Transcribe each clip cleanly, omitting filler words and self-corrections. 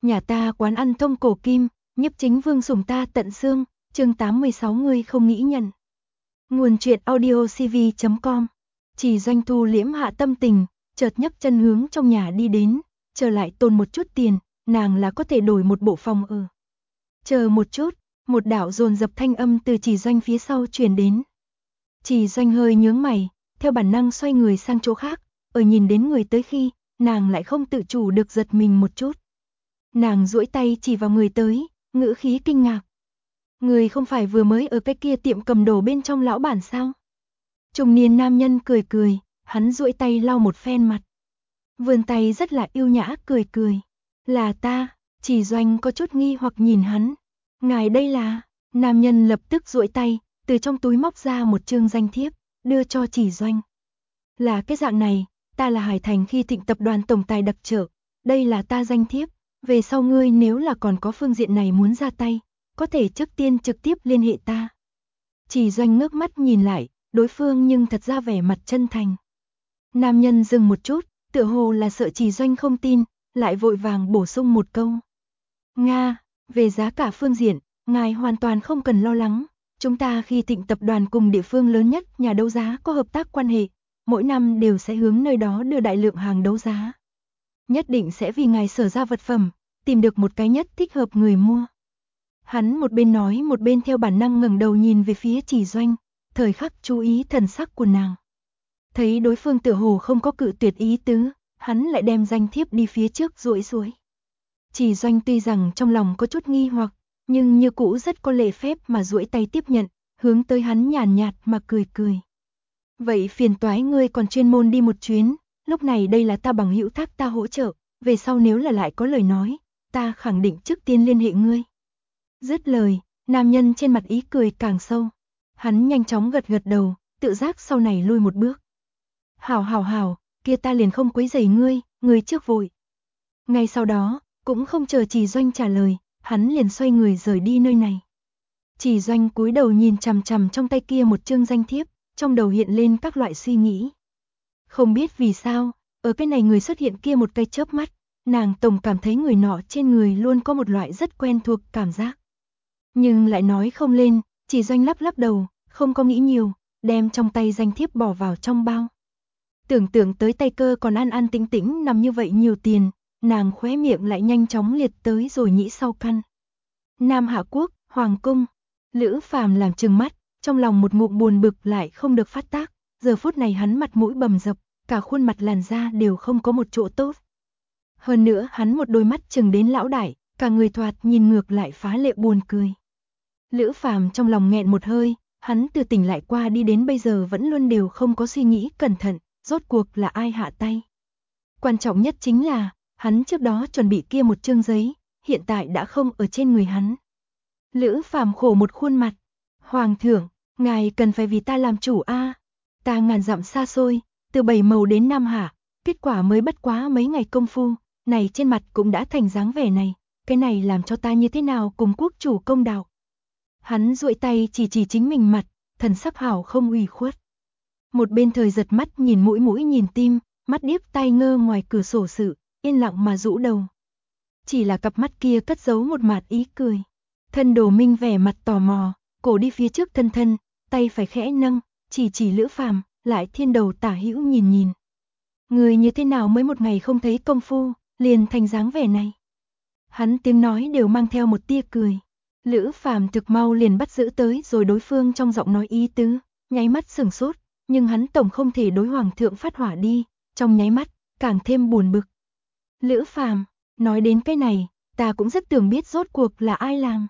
Nhà ta quán ăn thông cổ kim, nhiếp chính vương sủng ta tận xương, chương 86 ngươi không nghĩ nhận. Nguồn truyện audio cv.com. Chỉ Doanh thu liễm hạ tâm tình, chợt nhấc chân hướng trong nhà đi đến, trở lại tồn một chút tiền, nàng là có thể đổi một bộ phòng ở. Chờ một chút, một đạo dồn dập thanh âm từ Chỉ Doanh phía sau truyền đến. Chỉ Doanh hơi nhướng mày, theo bản năng xoay người sang chỗ khác, ở nhìn đến người tới khi, nàng lại không tự chủ được giật mình một chút. Nàng duỗi tay chỉ vào người tới, ngữ khí kinh ngạc. Người không phải vừa mới ở cái kia tiệm cầm đồ bên trong lão bản sao? Trung niên nam nhân cười cười, hắn duỗi tay lau một phen mặt. Vươn tay rất là yêu nhã cười cười. Là ta, Chỉ Doanh có chút nghi hoặc nhìn hắn. Ngài đây là, nam nhân lập tức duỗi tay, từ trong túi móc ra một chương danh thiếp, đưa cho Chỉ Doanh. Là cái dạng này, ta là Hải Thành khi Thịnh tập đoàn tổng tài đặc trợ, đây là ta danh thiếp, về sau ngươi nếu là còn có phương diện này muốn ra tay, có thể trước tiên trực tiếp liên hệ ta. Chỉ Doanh ngước mắt nhìn lại, đối phương nhưng thật ra vẻ mặt chân thành. Nam nhân dừng một chút, tựa hồ là sợ Chỉ Doanh không tin, lại vội vàng bổ sung một câu. Nga, về giá cả phương diện, ngài hoàn toàn không cần lo lắng, chúng ta khi Thịnh tập đoàn cùng địa phương lớn nhất nhà đấu giá có hợp tác quan hệ, mỗi năm đều sẽ hướng nơi đó đưa đại lượng hàng đấu giá. Nhất định sẽ vì ngài sở ra vật phẩm, tìm được một cái nhất thích hợp người mua. Hắn một bên nói một bên theo bản năng ngẩng đầu nhìn về phía Chỉ Doanh, thời khắc chú ý thần sắc của nàng. Thấy đối phương tựa hồ không có cự tuyệt ý tứ, hắn lại đem danh thiếp đi phía trước duỗi duỗi. Chỉ Doanh tuy rằng trong lòng có chút nghi hoặc, nhưng như cũ rất có lễ phép mà duỗi tay tiếp nhận, hướng tới hắn nhàn nhạt mà cười cười. Vậy phiền toái ngươi còn chuyên môn đi một chuyến, lúc này đây là ta bằng hữu thác ta hỗ trợ, về sau nếu là lại có lời nói, ta khẳng định trước tiên liên hệ ngươi. Dứt lời, nam nhân trên mặt ý cười càng sâu. Hắn nhanh chóng gật gật đầu, tự giác sau này lui một bước. Hảo, kia ta liền không quấy rầy ngươi trước vội. Ngay sau đó, cũng không chờ Chỉ Doanh trả lời, hắn liền xoay người rời đi nơi này. Chỉ Doanh cúi đầu nhìn chằm chằm trong tay kia một chương danh thiếp, trong đầu hiện lên các loại suy nghĩ. Không biết vì sao, ở cái này người xuất hiện kia một cái chớp mắt, nàng tổng cảm thấy người nọ trên người luôn có một loại rất quen thuộc cảm giác. Nhưng lại nói không lên, Chỉ Doanh lắc lắc đầu, không có nghĩ nhiều, đem trong tay danh thiếp bỏ vào trong bao. Tưởng tượng tới tay cơ còn an tĩnh tĩnh nằm như vậy nhiều tiền, nàng khóe miệng lại nhanh chóng liệt tới rồi nhĩ sau căn. Nam Hạ Quốc, Hoàng Cung, Lữ Phàm làm trừng mắt, trong lòng một ngụm buồn bực lại không được phát tác, giờ phút này hắn mặt mũi bầm dập, cả khuôn mặt làn da đều không có một chỗ tốt. Hơn nữa hắn một đôi mắt chừng đến lão đại, cả người thoạt nhìn ngược lại phá lệ buồn cười. Lữ Phàm trong lòng nghẹn một hơi, hắn từ tỉnh lại qua đi đến bây giờ vẫn luôn đều không có suy nghĩ cẩn thận, rốt cuộc là ai hạ tay. Quan trọng nhất chính là, hắn trước đó chuẩn bị kia một chương giấy, hiện tại đã không ở trên người hắn. Lữ Phàm khổ một khuôn mặt, Hoàng thượng, ngài cần phải vì ta làm chủ a. Ta ngàn dặm xa xôi, từ Bảy Màu đến Nam Hạ, kết quả mới bất quá mấy ngày công phu, này trên mặt cũng đã thành dáng vẻ này, cái này làm cho ta như thế nào cùng quốc chủ công đạo. Hắn duỗi tay chỉ chính mình mặt, thần sắc hảo không ủy khuất. Một bên thời giật mắt nhìn mũi nhìn tim, mắt điếc tai ngơ ngoài cửa sổ sự, yên lặng mà rũ đầu. Chỉ là cặp mắt kia cất giấu một mạt ý cười. Thân Đồ Minh vẻ mặt tò mò, cổ đi phía trước thân, tay phải khẽ nâng, chỉ Lữ Phàm, lại thiên đầu tả hữu nhìn. Người như thế nào mới một ngày không thấy công phu, liền thành dáng vẻ này. Hắn tiếng nói đều mang theo một tia cười. Lữ Phàm thực mau liền bắt giữ tới rồi đối phương trong giọng nói ý tứ, nháy mắt sửng sốt, nhưng hắn tổng không thể đối hoàng thượng phát hỏa đi, trong nháy mắt, càng thêm buồn bực. Lữ Phàm, nói đến cái này, ta cũng rất tưởng biết rốt cuộc là ai làm.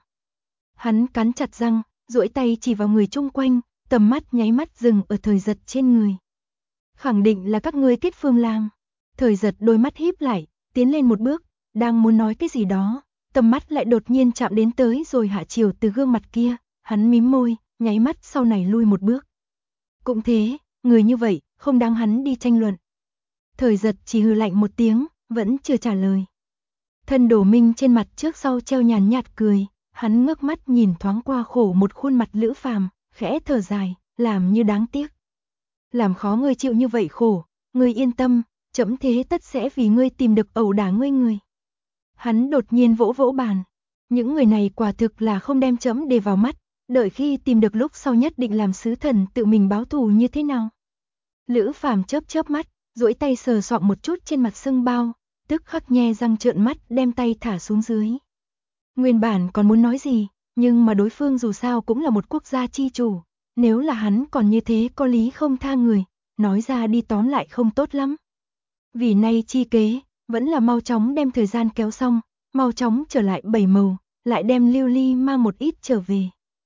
Hắn cắn chặt răng, duỗi tay chỉ vào người chung quanh, tầm mắt nháy mắt dừng ở thời giật trên người. Khẳng định là các ngươi kết phương làm. Thời giật đôi mắt híp lại, tiến lên một bước, đang muốn nói cái gì đó, tầm mắt lại đột nhiên chạm đến tới rồi hạ chiều từ gương mặt kia, hắn mím môi, nháy mắt sau này lui một bước. Cũng thế, người như vậy, không đáng hắn đi tranh luận. Thời giật chỉ hừ lạnh một tiếng, vẫn chưa trả lời. Thân Đồ Minh trên mặt trước sau treo nhàn nhạt cười, hắn ngước mắt nhìn thoáng qua khổ một khuôn mặt Lữ Phàm, khẽ thở dài, làm như đáng tiếc. Làm khó ngươi chịu như vậy khổ, ngươi yên tâm, chấm thế tất sẽ vì ngươi tìm được ẩu đả ngươi người. Hắn đột nhiên vỗ vỗ bàn. Những người này quả thực là không đem trẫm để vào mắt, đợi khi tìm được lúc sau nhất định làm sứ thần tự mình báo thù như thế nào. Lữ Phàm chớp chớp mắt, duỗi tay sờ soạng một chút trên mặt sưng bao, tức khắc nhe răng trợn mắt đem tay thả xuống dưới. Nguyên bản còn muốn nói gì, nhưng mà đối phương dù sao cũng là một quốc gia chi chủ, nếu là hắn còn như thế có lý không tha người, nói ra đi tóm lại không tốt lắm. Vì nay chi kế, vẫn là mau chóng đem thời gian kéo xong, mau chóng trở lại bảy màu, lại đem Lưu Ly mang một ít trở về.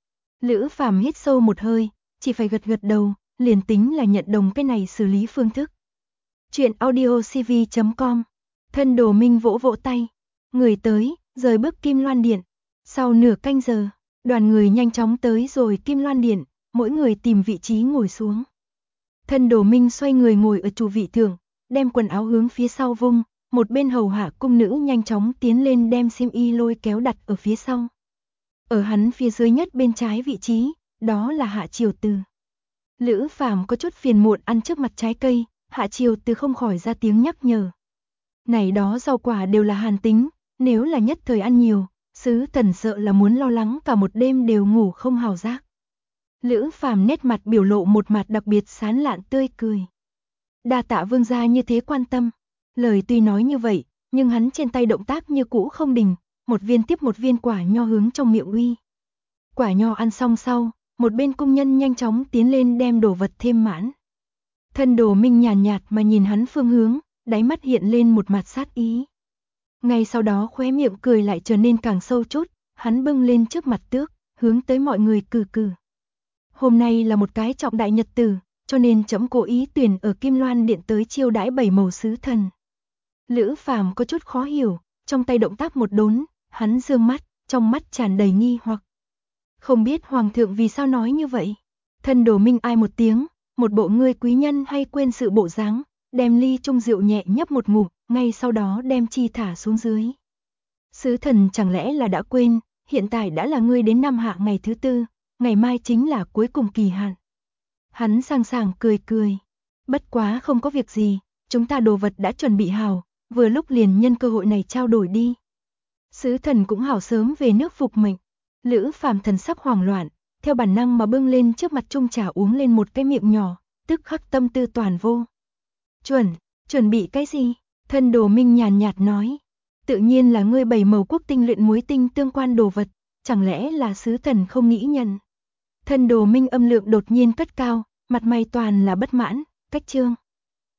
Lữ Phàm hít sâu một hơi, chỉ phải gật gật đầu, liền tính là nhận đồng cái này xử lý phương thức. Chuyện audiocv.com. Thân Đồ Minh vỗ vỗ tay, người tới, rời bước Kim Loan Điện. Sau nửa canh giờ, đoàn người nhanh chóng tới rồi Kim Loan Điện, mỗi người tìm vị trí ngồi xuống. Thân Đồ Minh xoay người ngồi ở chủ vị thượng, đem quần áo hướng phía sau vung, một bên hầu hạ cung nữ nhanh chóng tiến lên đem xiêm y lôi kéo đặt ở phía sau. Ở hắn phía dưới nhất bên trái vị trí, đó là Hạ Triều Từ. Lữ Phàm có chút phiền muộn ăn trước mặt trái cây, Hạ Triều Từ không khỏi ra tiếng nhắc nhở. Này đó rau quả đều là hàn tính, nếu là nhất thời ăn nhiều, sứ thần sợ là muốn lo lắng cả một đêm đều ngủ không hào giác. Lữ Phàm nét mặt biểu lộ một mặt đặc biệt sán lạn tươi cười. Đa tạ vương gia như thế quan tâm. Lời tuy nói như vậy, nhưng hắn trên tay động tác như cũ không đình, một viên tiếp một viên quả nho hướng trong miệng uy. Quả nho ăn xong sau, một bên cung nhân nhanh chóng tiến lên đem đồ vật thêm mãn. Thân Đồ Minh nhàn nhạt mà nhìn hắn phương hướng, đáy mắt hiện lên một mặt sát ý. Ngay sau đó khóe miệng cười lại trở nên càng sâu chút, hắn bưng lên trước mặt tước, hướng tới mọi người cử cử. Hôm nay là một cái trọng đại nhật tử, cho nên trẫm cố ý tuyển ở Kim Loan Điện tới chiêu đãi bảy màu sứ thần. Lữ Phàm có chút khó hiểu, trong tay động tác một đốn, hắn dương mắt, trong mắt tràn đầy nghi hoặc. Không biết hoàng thượng vì sao nói như vậy. Thân Đồ Minh ai một tiếng, một bộ ngươi quý nhân hay quên sự bộ dáng, đem ly chung rượu nhẹ nhấp một ngụm, ngay sau đó đem chi thả xuống dưới. Sứ thần chẳng lẽ là đã quên, hiện tại đã là ngươi đến năm hạ ngày thứ tư, ngày mai chính là cuối cùng kỳ hạn. Hắn sảng sảng cười cười. Bất quá không có việc gì, chúng ta đồ vật đã chuẩn bị hào, vừa lúc liền nhân cơ hội này trao đổi đi. Sứ thần cũng hảo sớm về nước phục mệnh. Lữ Phàm thần sắc hoảng loạn, theo bản năng mà bưng lên trước mặt chung trà uống lên một cái miệng nhỏ, tức khắc tâm tư toàn vô. Chuẩn bị cái gì? Thân Đồ Minh nhàn nhạt nói. Tự nhiên là ngươi bảy màu quốc tinh luyện muối tinh tương quan đồ vật, chẳng lẽ là sứ thần không nghĩ nhận. Thân Đồ Minh âm lượng đột nhiên cất cao, mặt mày toàn là bất mãn, cách trương.